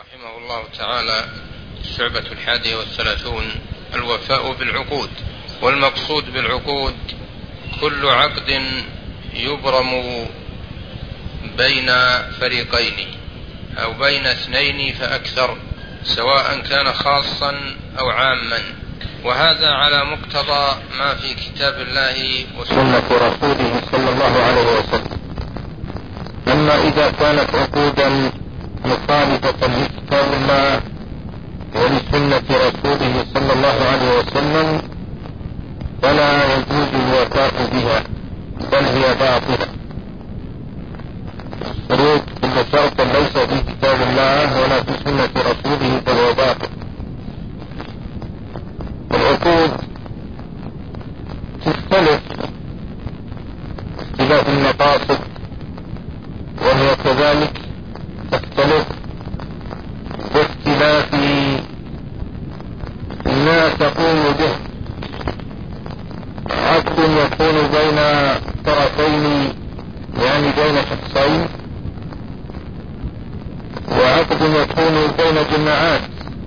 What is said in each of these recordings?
رحمه الله تعالى الشعبة 31 الوفاء بالعقود. والمقصود بالعقود كل عقد يبرم بين فريقين أو بين اثنين فأكثر، سواء كان خاصا أو عاما، وهذا على مقتضى ما في كتاب الله وسنة رسوله صلى الله عليه وسلم. أما إذا كانت عقودا مخالفة لكتاب الله ولسنة رسوله صلى الله عليه وسلم فلا يجوز الوفاء بها، بل هي باطلة. الشروط كل شرط ليس في كتاب الله ولا في سنة رسوله فهو باطل. العقود تختلف اختلاف المقاصد، وهي كذلك تختلف باختلاف ما تقوم به. عقد يكون بين طرفين، يعني بين شخصين، وعقد يكون بين جماعات،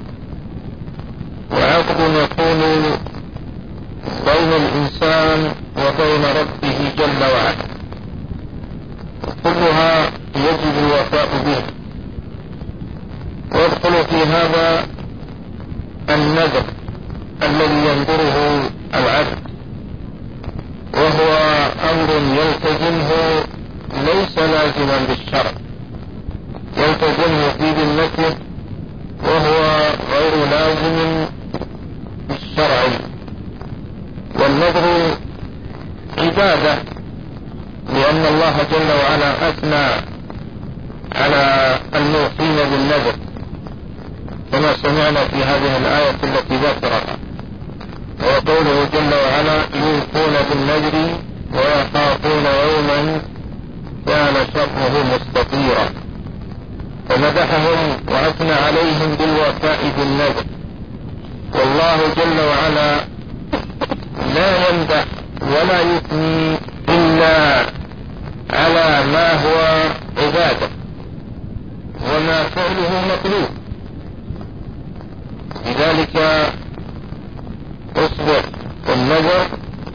وعقد يكون بين الإنسان وبين ربه جل وعلا، كلها يجب الوفاء بها. ويدخل في هذا النذر الذي ينذره العبد، وهو أمر يلتزمه ليس لازما بالشرع، يلتزمه في ذمته وهو غير لازم بالشرع. والنذر عبادة، لأن الله جل وعلا أثنى على الموفين بالنذر كما سمعنا في هذه الآية التي ذكرها، وقوله جل وعلا يوفون بالنذر ويخافون يوما كان شره مستطيرا، فمدحهم وأثنى عليهم بالوفاء بالنذر. والله جل وعلا لا يمدح ولا يثني إلا على ما هو عبادة وما فعله مطلوب. لذلك اصبر النذر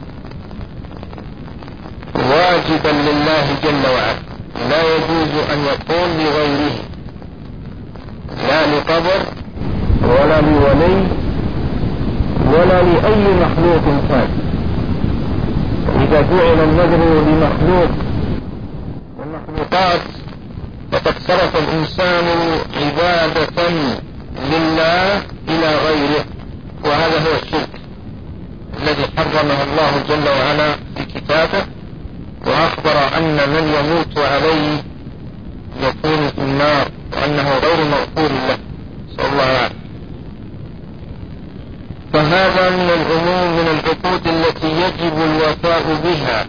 واجبا لله جل وعلا، لا يجوز أن يكون لغيره، لا لقبر ولا لولي ولا لأي مخلوق كان. إذا فعل النذر لمخلوق والمخلوقات فقد صرف الإنسان عبادة لله إلى غيره، وهذا هو الشرك الذي حرمه الله جل وعلا في كتابه، وأخبر أن من يموت عليه يكون في النار وأنه غير مغفور له، صلى الله عليه وسلم. فهذا من العموم من العقود التي يجب الوفاء بها،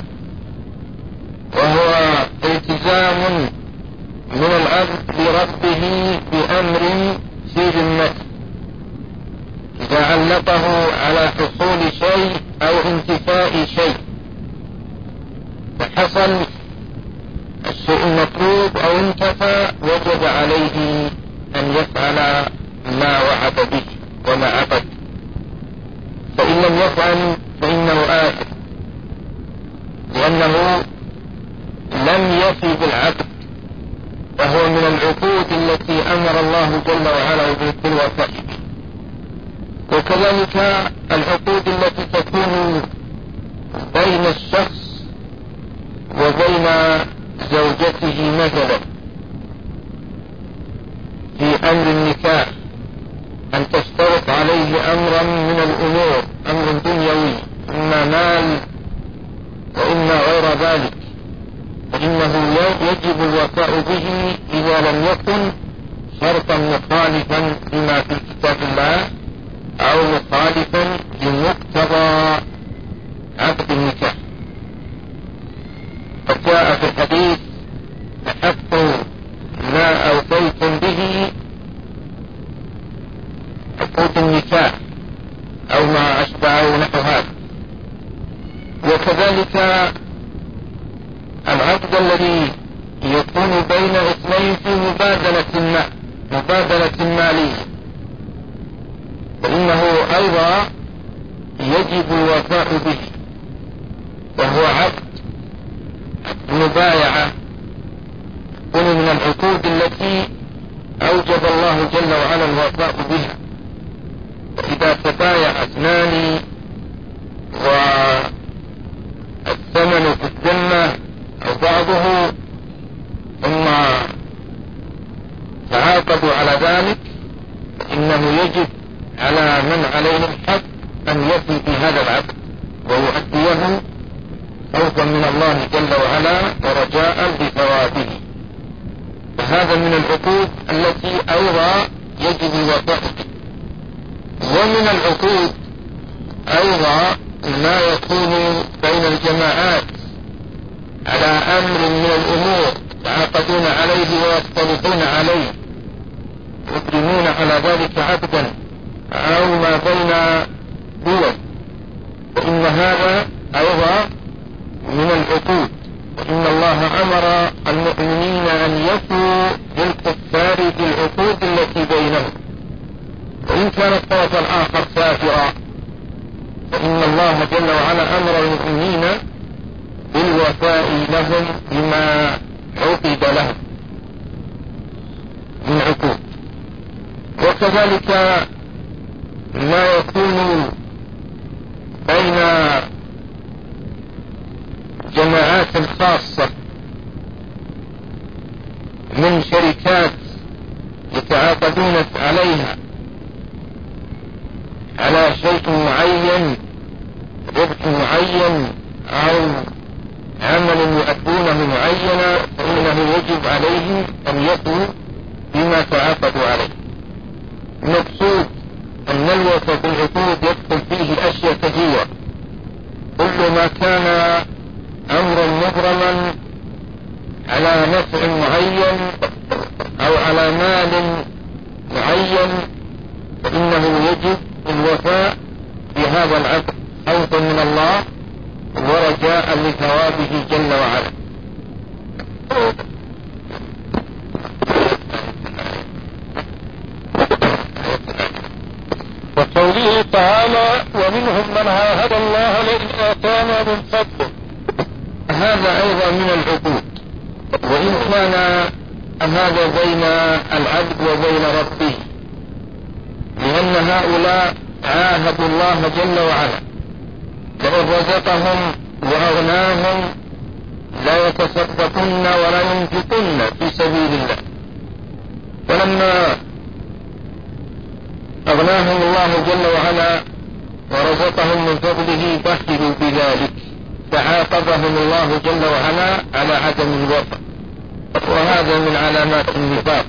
وهو التزام من العبد لربه بأمر في ذمته، إذا علقه على حصول شيء أو انتفاء شيء، فحصل الشيء المطلوب أو انتفى، وجب عليه أن يفعل ما وعد به وما عقد، فإن لم يفعل فإنه آثم، لأنه لم يفي بالعقد، وهو من العقود التي أمر الله جل وعلا بالوفاء به. وكذلك العقود التي تكون بين الشخص وبين زوجته مثلا في أمر النكاح، أن تشترط عليه أمرا من الأمور، أمر دنيوي، إما مال وإما غير ذلك، فإنه يجب الوفاء به إذا لم يكن شرطا مخالفا لما في كتاب الله أو مخالفا لمقتضى عقد النكاح. فجاء في الحديث أحق ما أوفيتم به عقود النكاح أو ما أشبعه نحو هذا. وكذلك العقد الذي يكون بين اثنين في مبادلة ما، مبادلة مالية، فإنه أيضا يجب الوفاء به، وهو عقد مبايعة من العقود التي أوجب الله جل وعلا الوفاء بها. إذا تبايع اثنان والثمن في الذمة أو بعضه ثم تعاقدوا على ذلك، فإنه يجب على من عليه الحق أن يفي بهذا العقد ويؤديه خوفا من الله جل وعلا ورجاء بثوابه. فهذا من العقود التي أيضا يجب الوفاء به. ومن العقود أيضا ما يكون بين الجماعات على أمر من الأمور يتعاقدون عليه ويختلفون عليه، يقدمون على ذلك عقدا أو ما بين دول، فإن هذا أيضا من العقود. وإن الله أمر المؤمنين أن يفوا بالكفار بالعقود التي بينهم، وإن كان الطرف الآخر كافرا فإن الله جل وعلا أمر المؤمنين بالوفاء لهم بما عقد لهم من عقود. وكذلك ما يكون بين جماعات خاصة من شركات يتعاقدون عليها على شيء معين، ربح معين أو عمل يؤدونه معينا، فإنه يجب عليهم أن يفوا بما تعاقدوا عليه. المقصود أن الوفاء بالعقود يدخل فيه أشياء كثيرة، كل ما كان أمرا مبرما على نفع معين أو على مال معين، فإنه يجب الوفاء بهذا العقد خوفا من الله ورجاء لثوابه جل وعلا. وقوله تعالى: ومنهم من عاهد الله لئن آتانا من فضله. هذا أيضا من العقود، وإن كان هذا بين العبد وبين ربه، لأن هؤلاء عاهدوا الله جل وعلا لئن رزقهم وأغناهم لا يتصدقن ولا ينفقن في سبيل الله، فلما أغناهم الله جل وعلا ورزقهم من فضله بخلوا بذلك، فعاقبهم الله جل وعلا على عدم الوفاء، وهذا من علامات النفاق.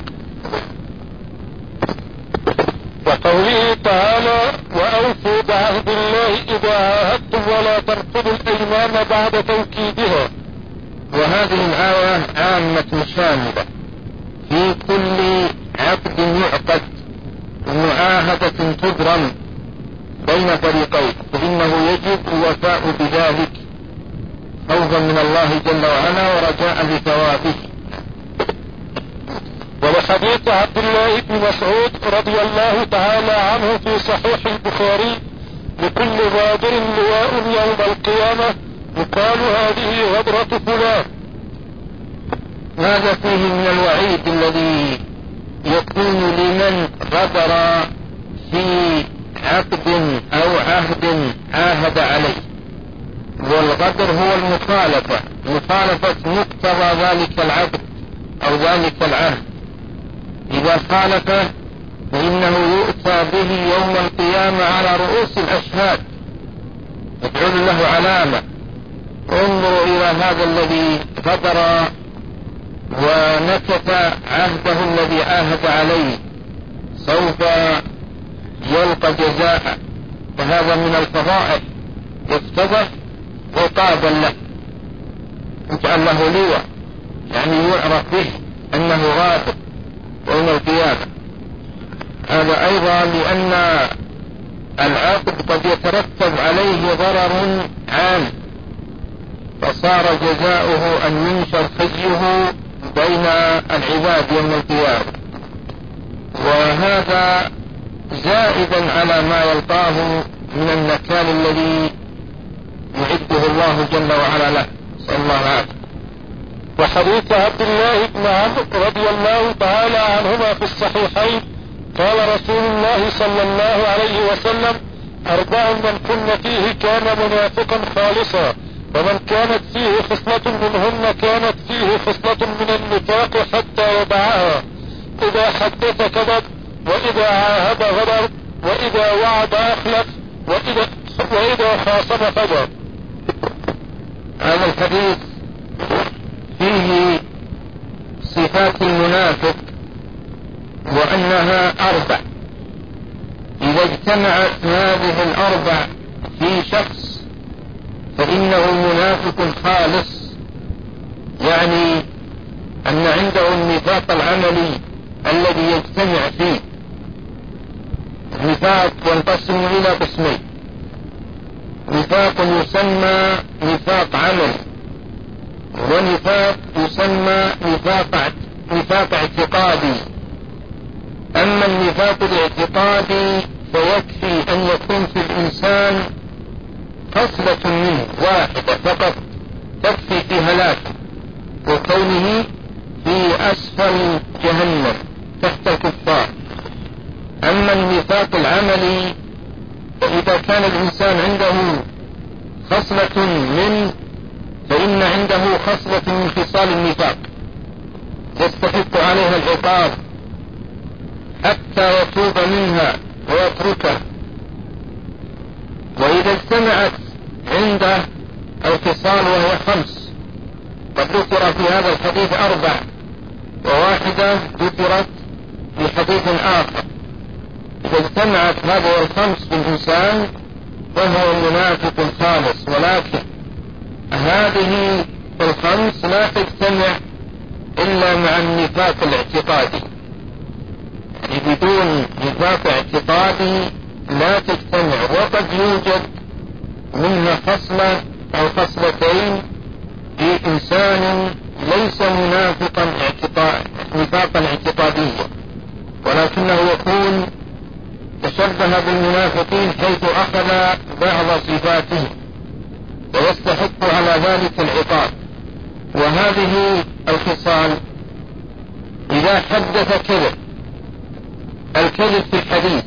وقوله تعالى: وأوفوا بعهد الله إذا عاهدتم ولا تنقضوا الأيمان بعد توكيدها. وهذه الآية عامة شاملة في كل عقد يعقد ومعاهدة تبرم بين فريقين، فإنه يجب الوفاء بذلك خوفا من الله جل وعلا ورجاء لثوابه. ولحديث عبد الله بن مسعود رضي الله تعالى عنه في صحيح البخاري: لكل غادر لواء يوم القيامة يقال هذه غدرة فلان. هذا فيه من الوعيد الذي يكون لمن غدر في عقد أو عهد عاهد عليه، والغدر هو المخالفة، مخالفة مقتضى ذلك العقد أو ذلك العهد. إذا خالفه فإنه يؤتى به يوم القيامة على رؤوس الأشهاد، يجعل له علامة: انظروا إلى هذا الذي غدر ونكث عهده الذي عاهد عليه، سوف يلقى جزاء. فهذا من الفضائح، يفتضح عقابا له، يجعل له لواء، يعني يعرف به أنه غادر يوم القيامة. هذا أيضا لأن العقد قد يترتب عليه ضرر عام، فصار جزاؤه أن ينشر خزيه بين العباد يوم القيامة. وهذا زائدا على ما يلقاه من النكال الذي يعده الله جل وعلا له، صلى الله عليه وسلم. وحديث عبد الله بن عمرو رضي الله تعالى عنهما في الصحيحين قال رسول الله صلى الله عليه وسلم: 4 من كن فيه كان منافقا خالصا، ومن كانت فيه خصلة منهن كانت فيه خصلة من النفاق حتى يدعها: إذا حدث كذب، وإذا عاهد غدر، وإذا وعد أخلف، وإذا خاصم فجر. هذا الحديث فيه صفات المنافق وأنها 4. إذا اجتمعت هذه 4 في شخص فإنه منافق خالص، يعني أن عنده النفاق العملي الذي يجتمع فيه. النفاق ينقسم إلى قسمين: نفاق يسمى نفاق عمل، ونفاق يسمى نفاق اعتقادي. أما النفاق الاعتقادي فيكفي أن يكون في الإنسان خصلة منه واحدة فقط تكفي في هلاكه وكونه في أسفل جهنم تحت الكفار. أما النفاق العملي فإذا كان الإنسان عنده خصلة منه فإن عنده خصلة من خصال النفاق يستحق عليها العقاب حتى يتوب منها ويتركها. وإذا اجتمعت عنده الخصال وهي 5، قد ذكر في هذا الحديث 4 وواحدة ذكرت في حديث آخر، إذا اجتمعت هذه 5 في الإنسان فهو منافق خالص. ولكن هذه 5 لا تجتمع إلا مع النفاق الاعتقادي، يعني بدون نفاق اعتقادي لا تجتمع. وقد يوجد منها خصلة أو خصلتين في إنسان ليس نفاقا اعتقاديا، ولكنه يكون تشبه بالمنافقين حيث أخذ بعض صفاتهم ويستحق على ذلك العقاب. وهذه الخصال: إذا حدث كذب، الكذب في الحديث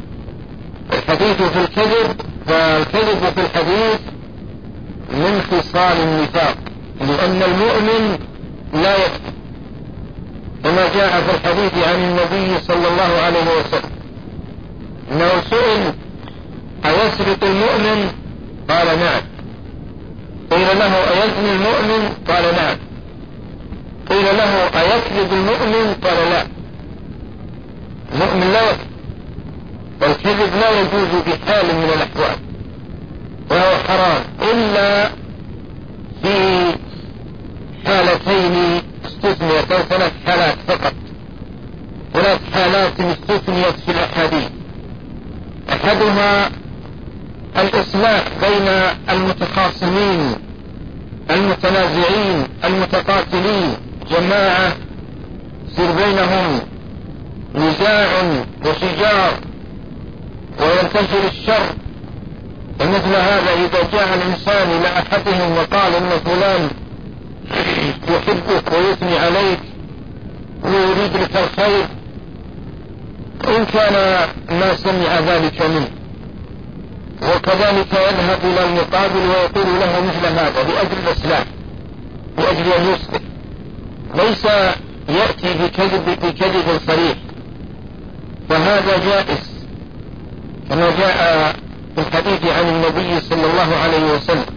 في الكذب، فالكذب في الحديث من خصال النفاق، لأن المؤمن لا يكذب، كما جاء في الحديث عن النبي صلى الله عليه وسلم إنه سئل: أيسرق المؤمن؟ قال نعم. قيل له: أيزني المؤمن؟ قال نعم. قيل له: أيكذب المؤمن؟ قال لا. المؤمن لا يكذب، والكذب لا يجوز بحال من الأحوال، وهو حرام إلا في حالتين استثنيت، أو 3 حالات فقط. 3 حالات استثنيت في الأحاديث: أحدها الإصلاح بين المتخاصمين المتنازعين المتقاتلين، جماعة يصير بينهم نزاع وشجار وينتشر الشر. ومثل هذا إذا جاء الإنسان إلى أحدهم وقال إن فلان يحبك ويثني عليك ويريد لك الخير، إن كان ما سمع ذلك منه، وكذلك يذهب إلى المقابل ويقول له مثل هذا لأجل الإصلاح، لأجل أن يصلح، ليس يأتي بكذب صريح، فهذا جائز كما جاء في الحديث عن النبي صلى الله عليه وسلم.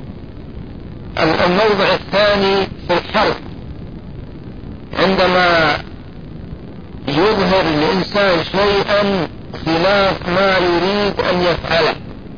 الموضع الثاني في الحرب، عندما يظهر الإنسان شيئا خلاف ما يريد أن يفعله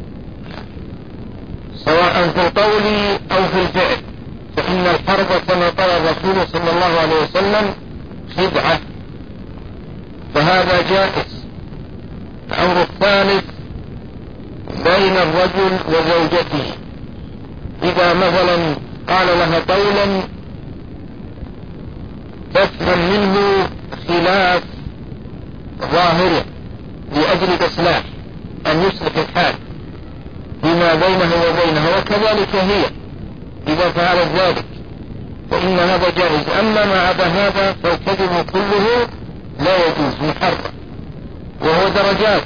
سواء في القول أو في الفعل، فإن الحرب كما قال الرسول صلى الله عليه وسلم خدعة، فهذا جائز. الأمر الثالث بين الرجل وزوجته، إذا مثلا قال لها قولا تفهم منه خلاف ظاهره لأجل الإصلاح، أن يصلح الحال فيما بينه وبينه، وكذلك هي إذا فعلت ذلك فإن هذا جائز. أما ما عدا هذا فالكذب كله لا يجوز، محرم، وهو درجات.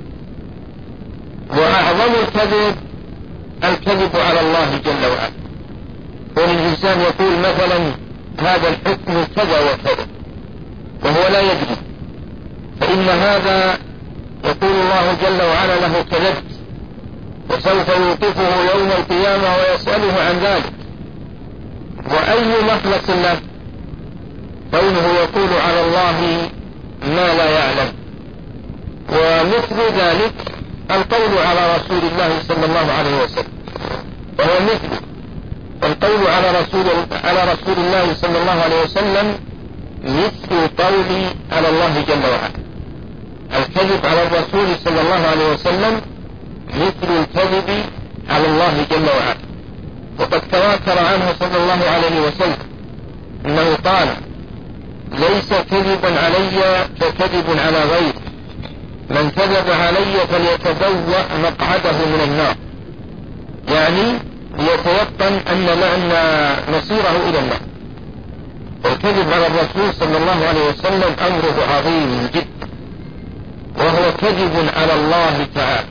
وأعظم الكذب على الله جل وعلا. والإنسان يقول مثلا هذا الحكم كذا وكذا وهو لا يدري، فإن هذا يقول الله جل وعلا له كذبت، وسوف يوقفه يوم القيامة ويسأله عن ذلك. وأي مخلص له كونه يقول على الله ما لا يعلم. ومثل ذلك القول على رسول الله صلى الله عليه وسلم، وهو مثل القول على رسول الله صلى الله عليه وسلم مثل القول على الله جل وعلا. الكذب على الرسول صلى الله عليه وسلم مثل الكذب على الله جل وعلا. وقد تواتر عنه صلى الله عليه وسلم انه قال ليس كذبا علي ككذب على غيري، من كذب علي فليتبوأ مقعده من النار، يعني ليتيقن أن مصيره إلى النار. والكذب على الرسول صلى الله عليه وسلم أمره عظيم جدا، وهو كذب على الله تعالى.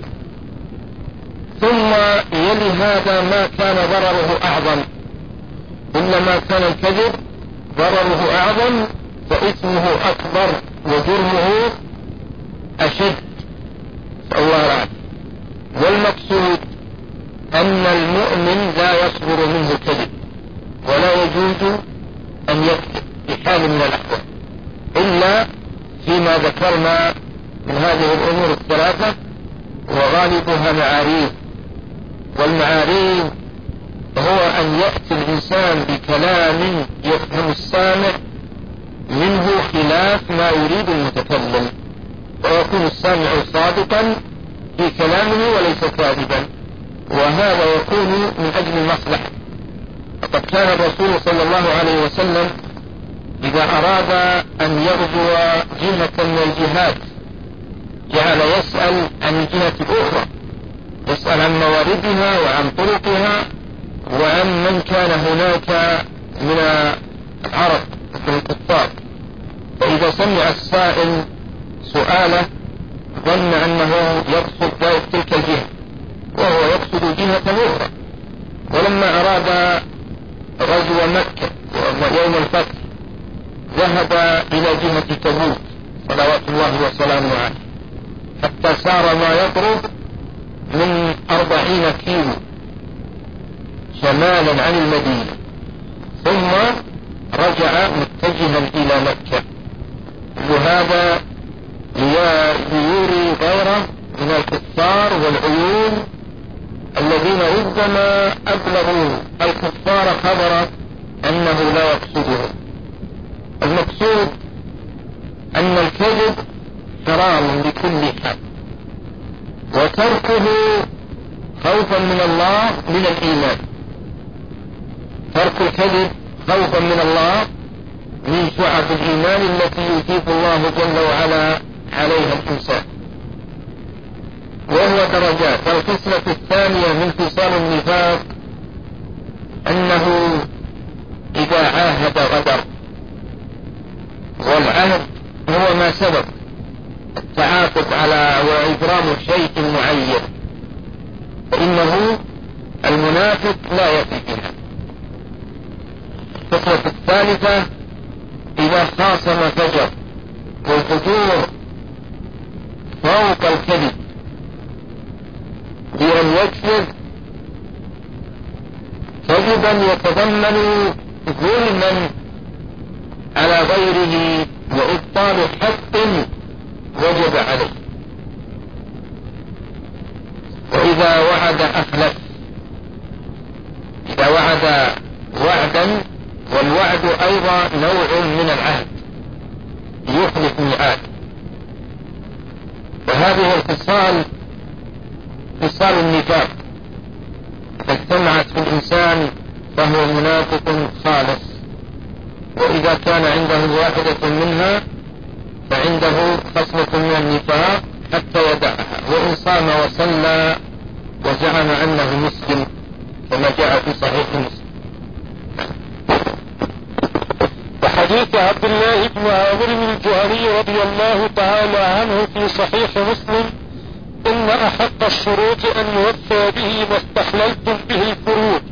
ثم يلي هذا ما كان ضرره أعظم، إنما كان الكذب ضرره أعظم فإثمه أكبر وجرمه أشد، الله أعلم. والمقصود أن المؤمن لا يصبر منه كذب، ولا يجوز أن يكذب بحال من الأحوال إلا فيما ذكرنا من هذه الأمور الثلاثة، وغالبها معاريض. والمعاريض هو أن يأتي الإنسان بكلام يفهم السامع منه خلاف ما يريد المتكلم، ويكون السامع صادقا في كلامه وليس كاذبا، وهذا يكون من أجل المصلحة. فقد كان الرسول صلى الله عليه وسلم إذا أراد أن يغزو جهة من الجهات جعل يسأل عن الجهة الأخرى، يسأل عن مواردها وعن طرقها وعن من كان هناك من العرب من الكفار. فإذا سمع السائل سؤاله ظن أنه يقصد تلك الجهة وهو يقصد جهة أخرى. ولما أراد غزو مكة يوم الفتح ذهب إلى جهة تبوك صلوات الله وسلامه عليه، حتى سار ما يقرب من 40 كيلو شمالا عن المدينة، ثم رجع متجها إلى مكة. وهذا ليوري غيره من الكفار والعيون الذين ربما أبلغوا الكفار خبر أنه لا يقصدهم. المقصود أن الكذب حرام بكل حال، وتركه خوفا من الله من الإيمان. ترك الكذب خوفا من الله من شعب الإيمان التي يجيب الله جل وعلا عليها الإنسان، وهو درجات. الخصلة الثانية من خصال النفاق أنه إذا عاهد غدر، والعهد هو ما سبق التعاقد على وإبرام شيء معين، فإنه المنافق لا يفي بها. الخصلة الثالثة إذا خاصم فجر، والفجور فوق الكذب بأن يكذب كذبا يتضمن ظلما على غيره وإبطال حق وجب عليه. وإذا وعد أخلف، إذا وعد وعدا، والوعد أيضا نوع من العهد يخلف ميعاد. وهذه الخصال خصال النفاق إذا اجتمعت في الإنسان فهو منافق خالص، وإذا كان عنده واحدة منها فعنده خصلة من النفاق حتى يدعها، وإن صام وصلى وزعم أنه مسلم كما جاء في صحيح مسلم. وحديث عبد الله بن عامر الجهني رضي الله تعالى عنه في صحيح مسلم: إن أحق الشروط أن يوفى به ما استحللتم به الفروض.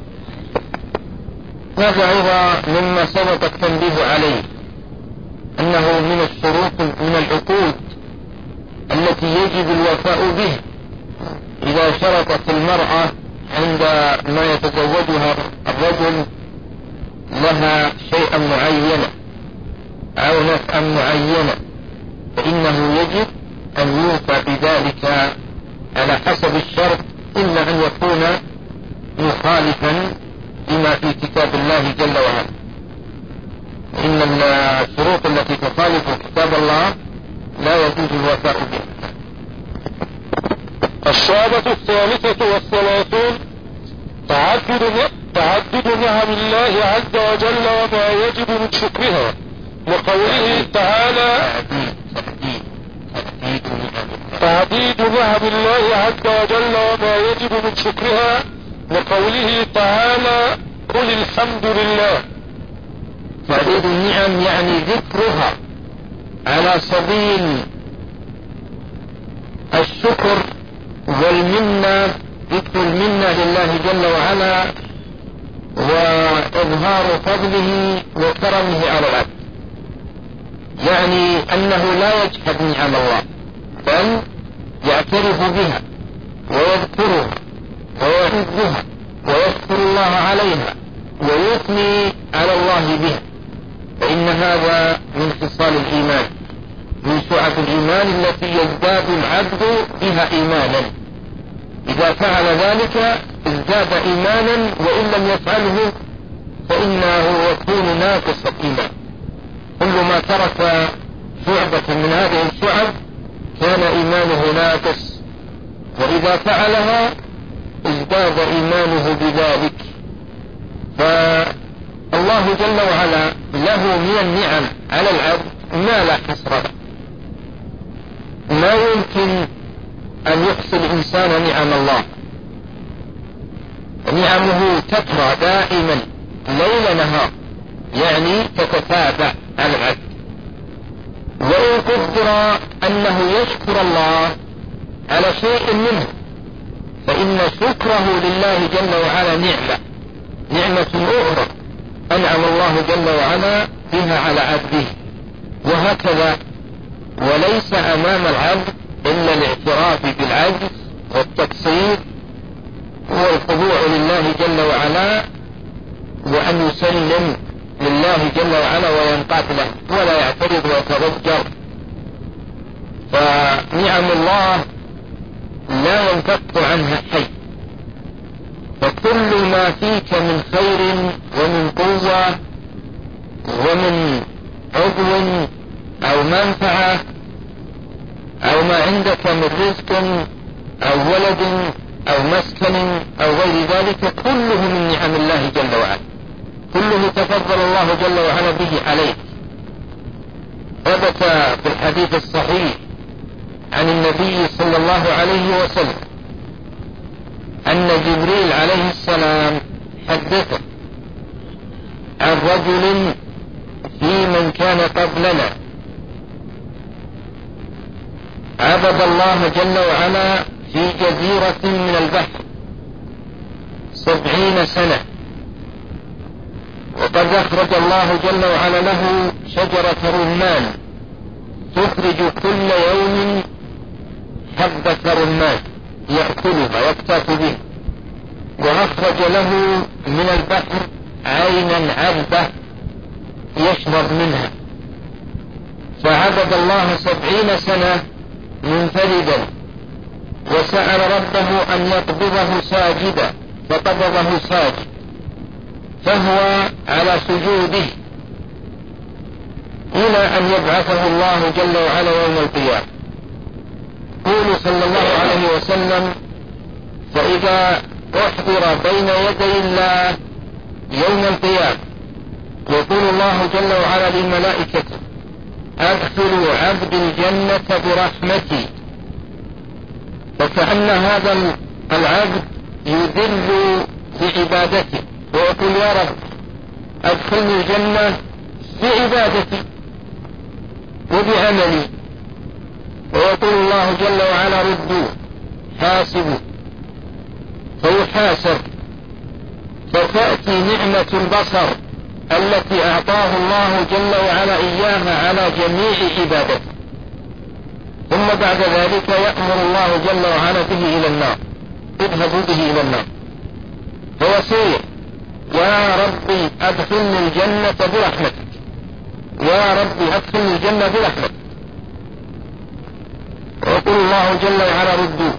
هذا أيضا مما سبق التنبيه عليه، أنه من الشروط من العقود التي يجب الوفاء به إذا شرطت المرأة عندما يتزوجها الرجل لها شيئا معينا أو نفعا معينا، فإنه يجب أن يوفى بذلك على حسب الشرط، إلا أن يكون مخالفا لما في كتاب الله جل وعلا. إن الشروط التي تخالف كتاب الله لا يجوز الوفاء بها. الشهادة 33 تعدد نعم الله عز وجل وما يجب من شكرها، لقوله تعالى: تعديد نعم الله عز وجل وما يجب من شكرها، لقوله تعالى: قل الحمد لله. تعديد النعم يعني ذكرها على سبيل الشكر والمنة، ذكر المنة لله جل وعلا وإظهار فضله وكرمه على العبد، يعني أنه لا يجحد نعم الله بل يعترف بها ويذكرها ويعزها ويشكر الله عليها ويثني على الله بها، فإن هذا من خصال الإيمان، من شعب الإيمان التي يزداد العبد بها إيمانا. إذا فعل ذلك ازداد إيمانا، وإن لم يفعله فإنه يكون ناقص الإيمان. كل ما ترك شعبة من هذه الشعب كان إيمانه ناقص، وإذا فعلها ازداد إيمانه بذلك. فالله جل وعلا له من النعم على العبد ما لا حصر له. ما يمكن أن يحصي الإنسان نعم الله، نعمه تترى دائما ليل نهار، يعني تتتابع على العبد. وإن قدر أنه يشكر الله على شيء منه فإن شكره لله جل وعلا نعمة أخرى أنعم الله جل وعلا بها على عبده، وهكذا. وليس أمام العبد إلا الاعتراف بالعجز والتقصير والخضوع لله جل وعلا، وأن يسلم لله جل وعلا وينقاد له ولا يعترض ويتضجر. فنعم الله لا ينفك عنها حي، فكل ما فيك من خير ومن قوة ومن عضو أو منفعة أو ما عندك من رزق أو ولد أو مسكن أو غير ذلك، كله من نعم الله جل وعلا، كله تفضل الله جل وعلا به عليك. ثبت في الحديث الصحيح عن النبي صلى الله عليه وسلم أن جبريل عليه السلام حدث عن رجل في من كان قبلنا عبد الله جل وعلا في جزيرة من البحر 70 سنة، وقد أخرج الله جل وعلا له شجرة رمان تخرج كل يوم حبة رمان يأكلها ويكتاف به، وأخرج له من البحر عينا عذبة يشرب منها، فعبد الله 70 سنة منفردا، وسأل ربه أن يقبضه ساجدا فقبضه ساجد، فهو على سجوده إلى أن يبعثه الله جل وعلا يوم القيامة. قول صلى الله عليه وسلم: فإذا أحضر بين يدي الله يوم القيامة يقول الله جل وعلا للملائكة: أدخل عبد الجنة برحمتي، فكأن هذا العبد يذل بعبادته ويقول يا رب أدخلني الجنة بعبادتي وبعملي، ويقول الله جل وعلا ردوا حاسبوا، فيحاسب، فتأتي نعمة البصر التي أعطاه الله جل وعلا إياها على جميع عبادته، ثم بعد ذلك يأمر الله جل وعلا به إلى النار، اذهبوا به إلى النار، فيصير يا ربي أدخلني الجنة برحمتك، يا ربي أدخلني الجنة برحمتك، ويقول الله جل وعلا ردوا،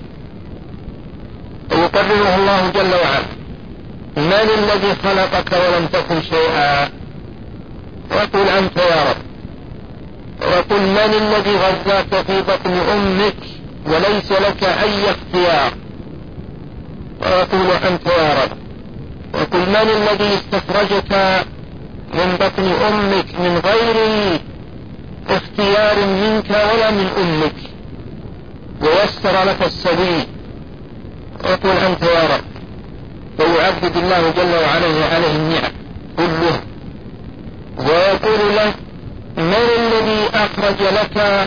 ويقرره الله جل وعلا من الذي خلقك ولم تكن شيئا، ويقول أنت يا رب، ويقول من الذي غذاك في بطن أمك وليس لك أي اختيار، ويقول أنت يا رب، ويقول من الذي استخرجك من بطن أمك من غير اختيار منك ولا من أمك ويسر لك السبيل، ويقول أنت يا رب، فيعبد الله جل وعلا عليه النعم كله، ويقول له من الذي أخرج لك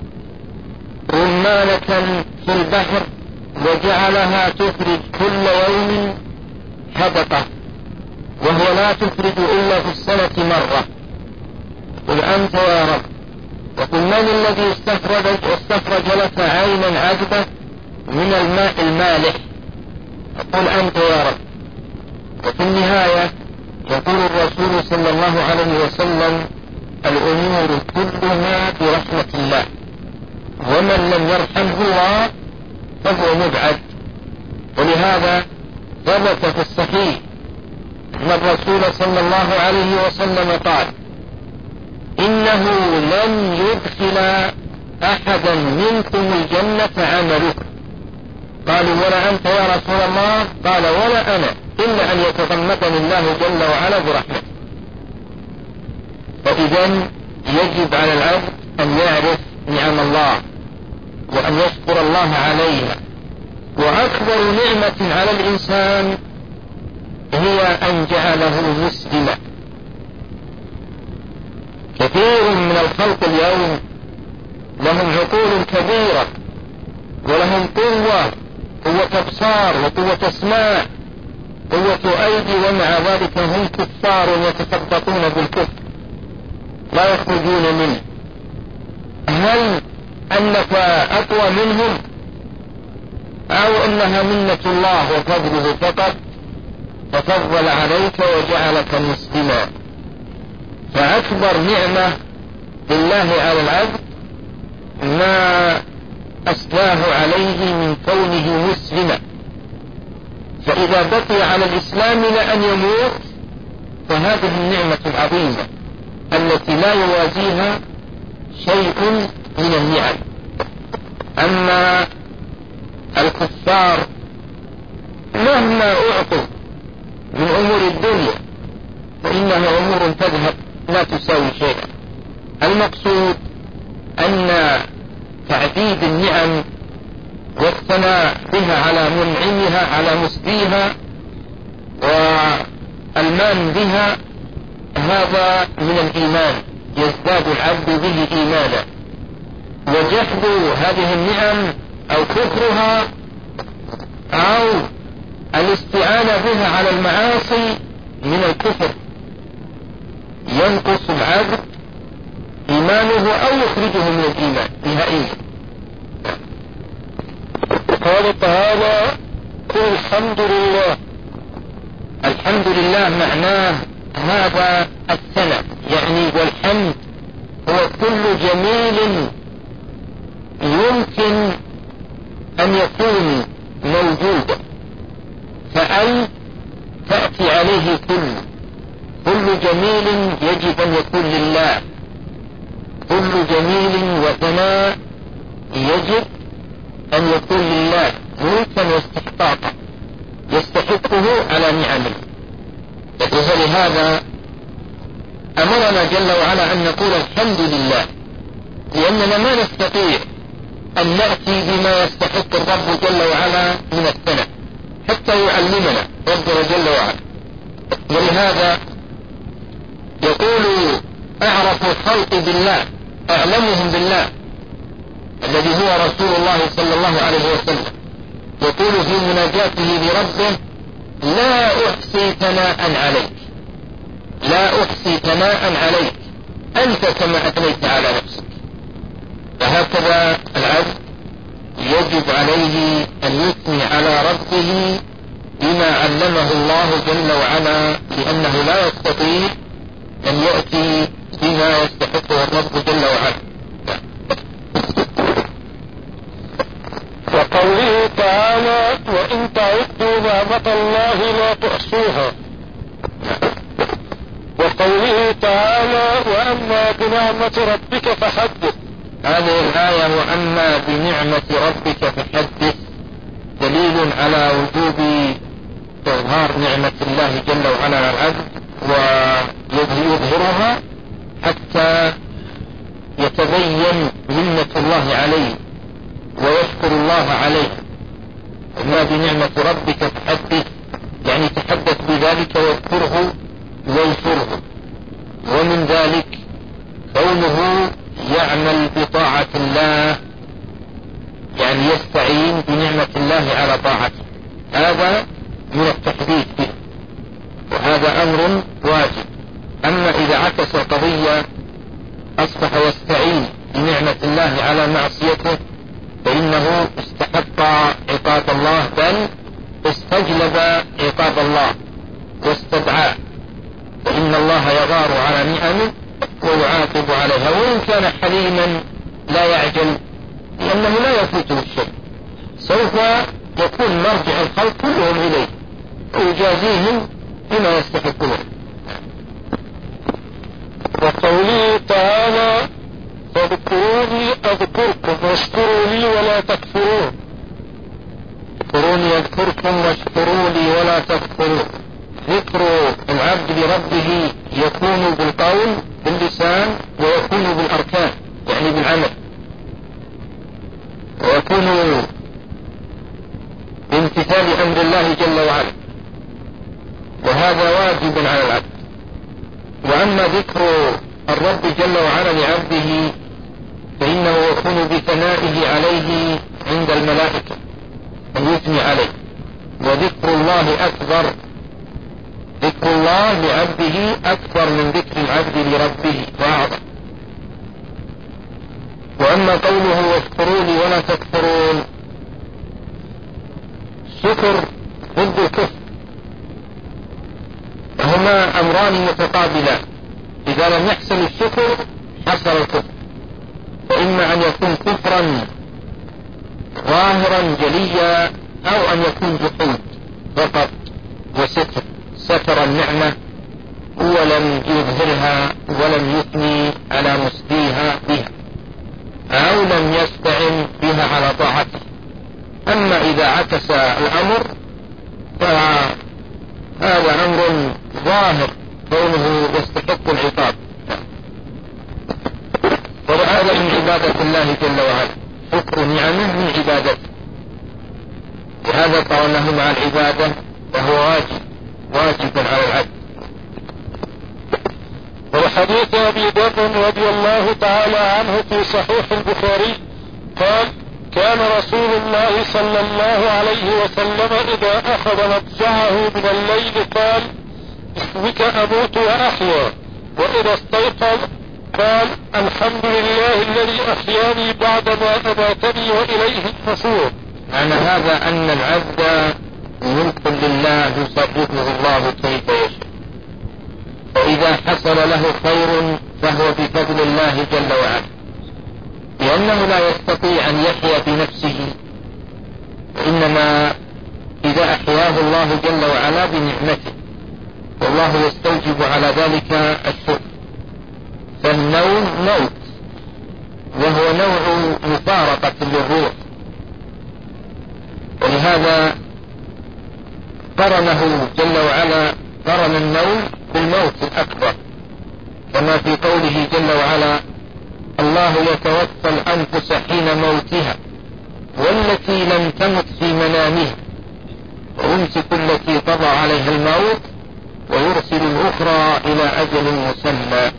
رمانة في البحر وجعلها تخرج كل يوم حدقة وهو لا تخرج إلا في السنة مرة، قل أنت يا رب، وقل من الذي استخرج لك عينا عذبة من الماء المالح، قل أنت يا رب. وفي النهاية يقول الرسول صلى الله عليه وسلم الأمور كلها برحمة الله، ومن لم يرحمه الله فهو مبعد. ولهذا ثبت في الصحيح أن الرسول صلى الله عليه وسلم قال إنه لن يدخل أحدا منكم الجنة عمله، قالوا ولا أنت يا رسول الله؟ قال ولا أنا، إلا أن يتغمدني الله جل وعلا برحمته. فإذا يجب على العبد أن يعرف نعم الله وأن يشكر الله عليها، وأكبر نعمة على الإنسان هي أن جعله مسلما. كثير من الخلق اليوم لهم عقول كبيرة ولهم قوة أبصار وقوة أسماع، قوة أيدي، ومع ذلك هم كفار يتخبطون بالكفر لا يخرجون منه. هل أنك أقوى منهم أو أنها منة الله وفضله فقط ففضل عليك وجعلك مسلما؟ فأكبر نعمة لله على العبد ما أسلاه عليه من كونه مسلما، فإذا بقي على الإسلام لأن يموت فهذه النعمة العظيمة التي لا يوازيها شيء من النعم. أما الكفار مهما أعطوا من أمور الدنيا فإنها أمور تذهب لا تساوي شيئا. المقصود أن تعديد النعم والثناء بها على منعمها على مسديها والمان بها هذا من الإيمان، يزداد العبد به إيمانا. وجحد هذه النعم أو كفرها أو الاستعانة بها على المعاصي من الكفر ينقص العبد إيمانه أو يخرجه من الإيمان نهائيا. قال تعالى قل الحمد لله. الحمد لله معناه هذا الثناء، يعني والحمد هو كل جميل يمكن أن يكون موجودا، فأي تأتي عليه كل جميل يجب أن يكون لله، كل جميل وثناء يجب أن يكون لله ملكا واستحقاقا يستحقه على نعمه. ولهذا أمرنا جل وعلا أن نقول الحمد لله، لأننا ما نستطيع أن نأتي بما يستحق الرب جل وعلا من الثناء حتى يعلمنا ربنا جل وعلا. ولهذا يقول أعرف الخلق بالله أعلمهم بالله الذي هو رسول الله صلى الله عليه وسلم، يقول في مناجاته لربه: لا أحصي ثناء عليك، لا أحصي ثناء عليك، أنت كما أثنيت على نفسك. فهكذا العبد يجب عليه أن يثني على ربه بما علمه الله جل وعلا، لأنه لا يستطيع أن يأتي بما يستحقه الرب جل وعلا. وقوله تعالى: وإن تعدوا نعمة الله لا تحصوها. وقوله تعالى: وأما بنعمة ربك فحدث. هذه الآية وأما بنعمة ربك فحدث دليل على وجوب إظهار نعمة الله جل وعلا على العبد ويظهرها حتى يتبين منة الله عليه ويشكر الله عليه. أما بنعمة ربك فحدث يعني تحدث بذلك واذكره وانشره. ومن ذلك كونه يعمل بطاعة الله، يعني يستعين بنعمة الله على طاعته، هذا من التحديث به، وهذا أمر واجب. أما إذا عكس القضية أصبح يستعين بنعمة الله على معصيته فإنه استحق عقاب الله، بل استجلب عقاب الله واستدعاه، فإن الله يغار على نعمه ويعاقب عليها، وإن كان حليما لا يعجل لأنه لا يفوته الشيء، سوف يكون مرجع الخلق كلهم إليه ويجازيهم بما يستحقون. وقوله تعالى: فاذكروني أذكركم واشكروا لي ولا تكفرون. اذكروني أذكركم واشكروا لي ولا تكفرون. ذكر العبد لربه يكون بالقول باللسان ويكون بالأركان يعني بالعمل، ويكون بامتثال أمر الله جل وعلا، وهذا واجب على العبد. وأما ذكر الرب جل وعلا لعبده فإنه يكون بثنائه عليه عند الملائكة أن يثني عليه، وذكر الله أكبر، ذكر الله لعبده أكبر من ذكر العبد لربه وأعظم. وأما قوله واشكروا لي ولا تكفرون، شكر ضد الكفر، فهما أمران متقابلان، إذا لم يحصل الشكر حصل الكفر، فإما أن يكون كفرا ظاهرا جليا أو أن يكون جحود فقط وستر، ستر النعمة ولم يظهرها ولم يثني على مسديها بها، أو لم يستعن بها على طاعته. أما إذا عكس الأمر فهذا أمر ظاهر كونه يستحق العقاب، وهذا من عبادة الله جل وعلا، شكر نعمه من عبادته، وهذا قرنه مع العبادة وهو واجب على العبد. وحديث أبي ذر رضي الله تعالى عنه في صحيح البخاري قال: كان رسول الله صلى الله عليه وسلم إذا أخذ مضجعه من الليل قال: باسمك أموت وأحيا، وإذا استيقظ قال: الحمد لله الذي أحياني بعدما أماتني وإليه النشور. معنى هذا أن العبد ملك لله يصرفه الله كيف يشاء، فإذا حصل له خير فهو بفضل الله جل وعلا، لأنه لا يستطيع أن يحيا بنفسه، وإنما إذا أحياه الله جل وعلا بنعمته، والله يستوجب على ذلك الشكر. فالنوم موت، وهو نوع مفارقة للروح، ولهذا قرنه جل وعلا، قرن النوم بالموت الأكبر، كما في قوله جل وعلا: الله يتوفى الأنفس حين موتها والتي لم تمت في منامها ويمسك التي قضى عليها الموت ويرسل الأخرى إلى أجل مسمى.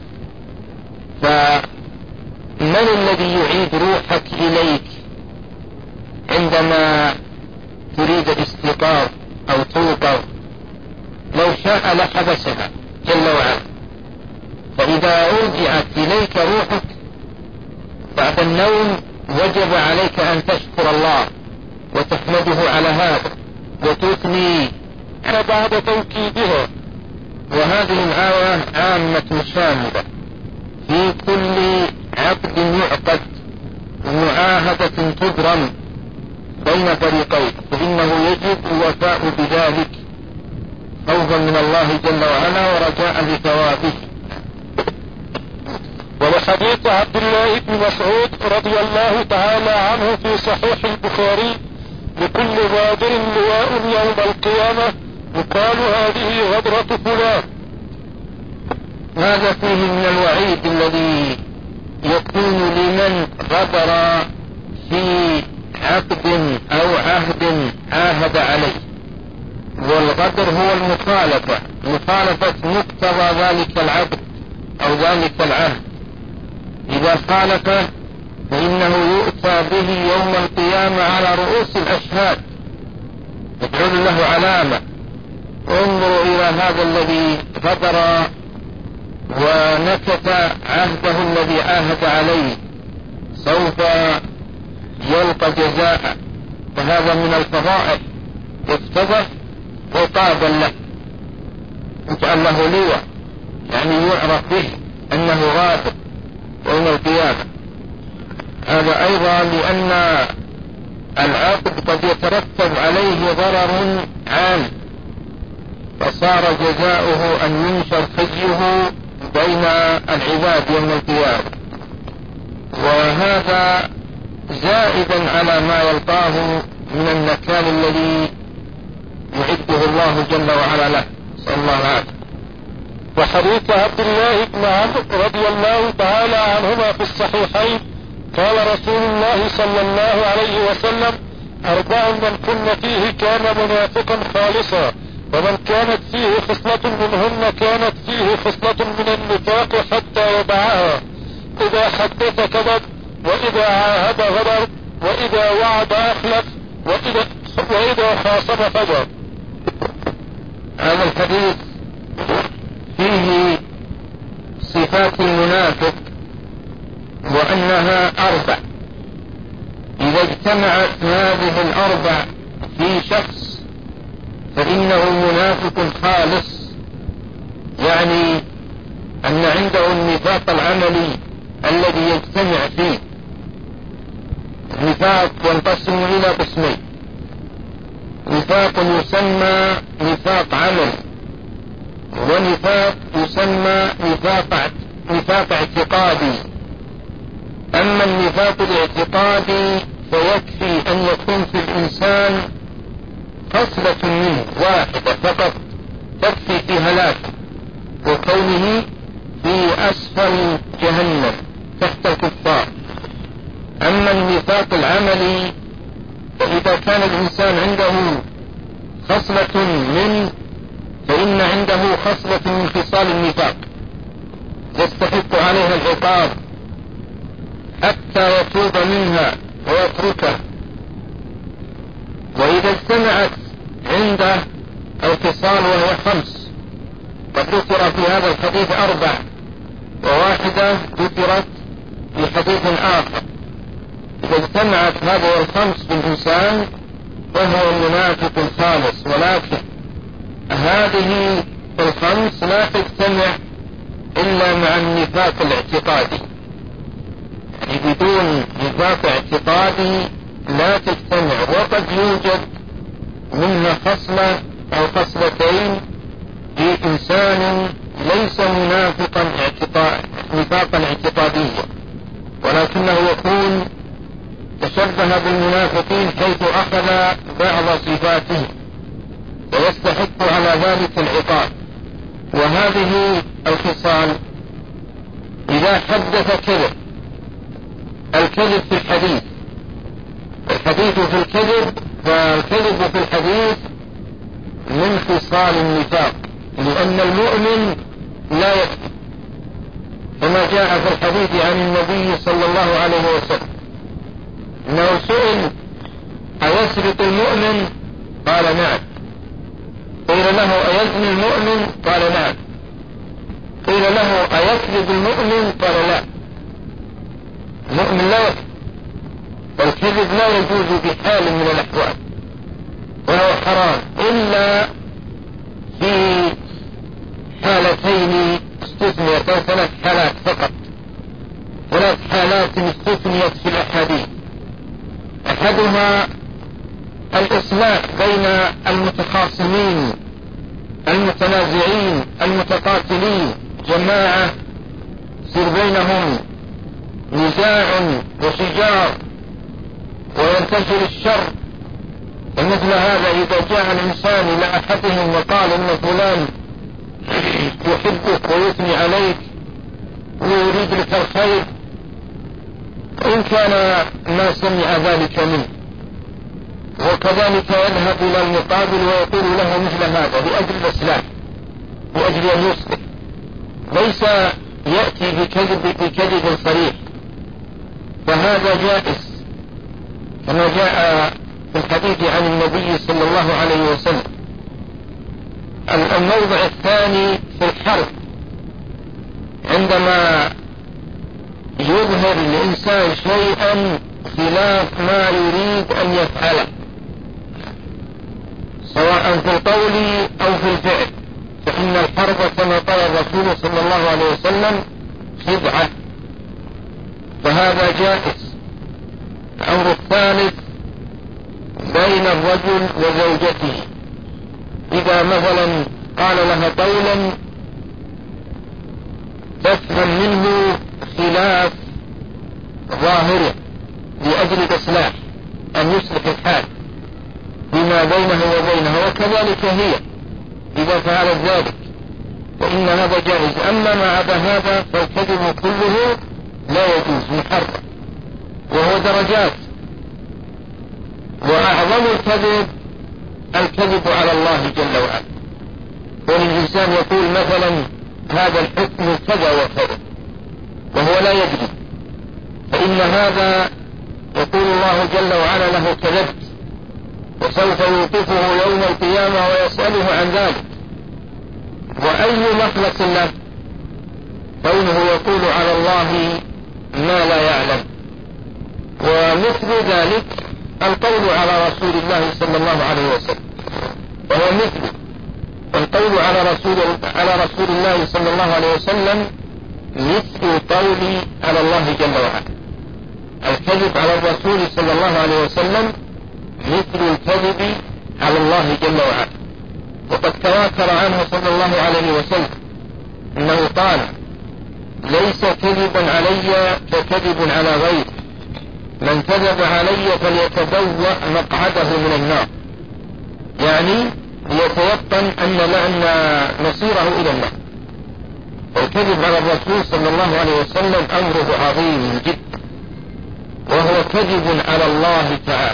فمن الذي يعيد روحك إليك عندما تريد الاستيقاظ أو توقظ؟ لو شاء لحبسها جل وعلا. فإذا رجعت إليك روحك بعد النوم وجب عليك أن تشكر الله وتحمده على هذا وتثني بعد توكيدها. وهذه الآية عامة شاملة في كل عقد يعقد ومعاهدة تبرم بين فريقين، فإنه يجب الوفاء بذلك خوفا من الله جل وعلا ورجاء لثوابه. ولحديث عبد الله بن مسعود رضي الله تعالى عنه في صحيح البخاري: لكل غادر لواء يوم القيامة يقال هذه غدرة فلان. هذا فيه من الوعيد الذي يكون لمن غدر في عقد أو عهد عاهد عليه. والغدر هو مخالفة مقتضى ذلك العقد أو ذلك العهد. إذا خالفه فإنه يؤتى به يوم القيامة على رؤوس الأشهاد يجعل له علامة. انظروا إلى هذا الذي غدر ونكث عهده الذي عاهد عليه، سوف يلقى جزاء، وهذا من الفضائح، يفتضح عقابا له، يجعل له لواء، يعني يعرف به أنه غادر يوم القيامة. هذا أيضا لأن العقد قد يترتب عليه ضرر عام، فصار جزاؤه أن ينشر خزيه بين العباد يوم القيامة، وهذا زائدا على ما يلقاه من النكال الذي يعده الله جل وعلا له، صلى الله عليه. وحديث عبد الله بن عمرو رضي الله تعالى عنهما في الصحيحين: قال رسول الله صلى الله عليه وسلم: 4 من كن فيه كان منافقا خالصا، ومن كانت فيه خصلة منهن كانت فيه خصلة من النفاق حتى يدعها: إذا حدث كذب، وإذا عاهد غدر، وإذا وعد أخلف، وإذا خاصم فجر. هذا الحديث فيه صفات المنافق وأنها 4. إذا اجتمعت هذه 4 في شخص فإنه منافق خالص، يعني أن عنده النفاق العملي الذي يجتمع فيه. النفاق ينقسم إلى قسمين: نفاق يسمى نفاق عمل، ونفاق يسمى نفاق اعتقادي. أما النفاق الاعتقادي فيكفي أن يكون في الإنسان خصلة منه واحدة فقط تكفي في هلاكه، وكونه في أسفل جهنم تحت الكفار. أما النفاق العملي فإذا كان الإنسان عنده خصلة منه فإن عنده خصلة من خصال النفاق يستحق عليها العقاب حتى يتوب منها ويتركها. وإذا اجتمعت عنده الخصال وهي 5، قد ذكر في هذا الحديث 4 وواحدة ذكرت في حديث آخر، إذا اجتمعت هذه 5 في الإنسان فهو المنافق الخالص. ولكن هذه 5 لا تجتمع إلا مع النفاق الاعتقادي، يعني بدون نفاق اعتقادي لا تجتمع. وقد يوجد منها خصلة أو خصلتين في إنسان ليس منافقا نفاقا اعتقاديا، ولكنه يكون تشبه بالمنافقين حيث أخذ بعض صفاتهم ويستحق على ذلك العقاب. وهذه الخصال: إذا حدث كذب، الكذب في الحديث. الحديث في الكذب، فالكذب في الحديث من خصال النفاق، لأن المؤمن لا يكذب، كما جاء في الحديث عن النبي صلى الله عليه وسلم أنه سئل أيسرق المؤمن؟ قال نعم. قيل له أيزني المؤمن؟ قال نعم. قيل له أيكذب المؤمن؟ قال لا. المؤمن لا يكذب، والكذب لا يجوز بحال من الأحوال، وهو حرام إلا في حالتين استثنيت، 3 حالات فقط، 3 حالات استثنيت في الأحاديث. أحدها الإصلاح بين المتخاصمين المتنازعين المتقاتلين، جماعة يصير بينهم نزاع وشجار وينتشر الشر، ومثل هذا إذا جاء الإنسان إلى أحدهم وقال إن فلان يحبك ويثني عليك ويريد لك الخير، إن كان ما سمع ذلك منه، وكذلك يذهب إلى المقابل ويقول له مثل هذا لأجل الإصلاح، لأجل أن يصلح، ليس يأتي بكذب صريح، فهذا جائز كما جاء في الحديث عن النبي صلى الله عليه وسلم. الموضع الثاني في الحرب، عندما يظهر الإنسان شيئا خلاف ما يريد أن يفعله، سواء في القول أو في الفعل، فإن الحرب كما قال الرسول صلى الله عليه وسلم خدعة، فهذا جائز. الأمر الثالث بين الرجل وزوجته، إذا مثلا قال لها قولا تفهم منه خلاف ظاهره لأجل الإصلاح، أن يصلح الحال بما بينه وبينها، وكذلك هي إذا فعلت ذلك فإن هذا جائز. أما ما عدا هذا فالكذب كله لا يجوز، محرم، وهو درجات، وأعظم الكذب على الله جل وعلا، والإنسان يقول مثلا هذا الحكم كذا وكذا وهو لا يدري، فإن هذا يقول الله جل وعلا له كذبت، وسوف يوقفه يوم القيامة ويسأله عن ذلك. وأي مخلص له كونه يقول على الله ما لا يعلم. ومثل ذلك القول على رسول الله صلى الله عليه وسلم، وهو مثل القول على رسول الله صلى الله عليه وسلم مثل قولي على الله جل وعلا. الكذب على الرسول صلى الله عليه وسلم مثل الكذب على الله جل وعلا. وقد تواتر عنه صلى الله عليه وسلم انه قال ليس كذبا علي ككذب على غيري، من كذب علي فليتبوأ مقعده من النار، يعني ليتيقن أن مصيره إلى النار. الكذب على الرسول صلى الله عليه وسلم أمره عظيم جدا، وهو كذب على الله تعالى.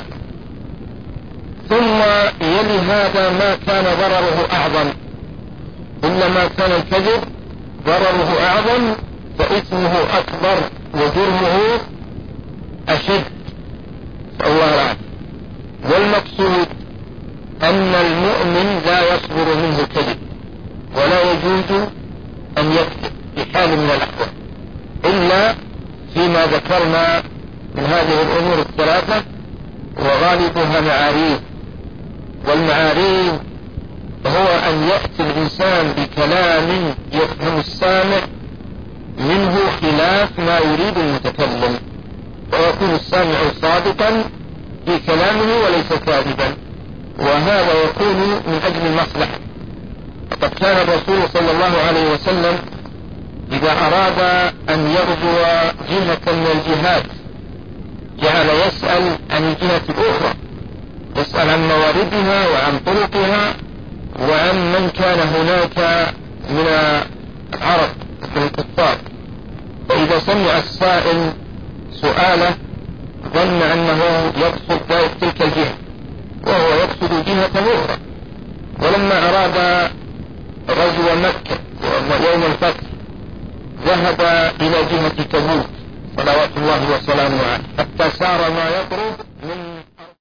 ثم يلي هذا ما كان ضرره أعظم، إلا ما كان الكذب ضرره أعظم فإثمه أكبر وجرمه أشد، الله أعلم. والمقصود أن المؤمن لا يصبر منه كذب، ولا يجوز أن يكذب بحال من الأحوال، إلا فيما ذكرنا من هذه الأمور الثلاثة، وغالبها معاريض. والمعاريض هو أن يأتي الإنسان بكلام يفهم السامع منه خلاف ما يريد المتكلم، ويكون السامع صادقا في كلامه وليس كاذبا، وهذا يكون من أجل المصلحة. وقد كان الرسول صلى الله عليه وسلم إذا أراد أن يغزو جهة من الجهات جعل يسأل عن الجهة الأخرى، يسأل عن مواردها وعن طرقها وعن من كان هناك من العرب من الكفار. فإذا سمع السائل سؤاله ظن أنه يقصد تلك الجهة وهو يقصد جهة أخرى. ولما أراد غزو مكة يوم الفتح ذهب إلى جهة تبوك صلوات الله وسلامه عليه حتى سار ما يقرب من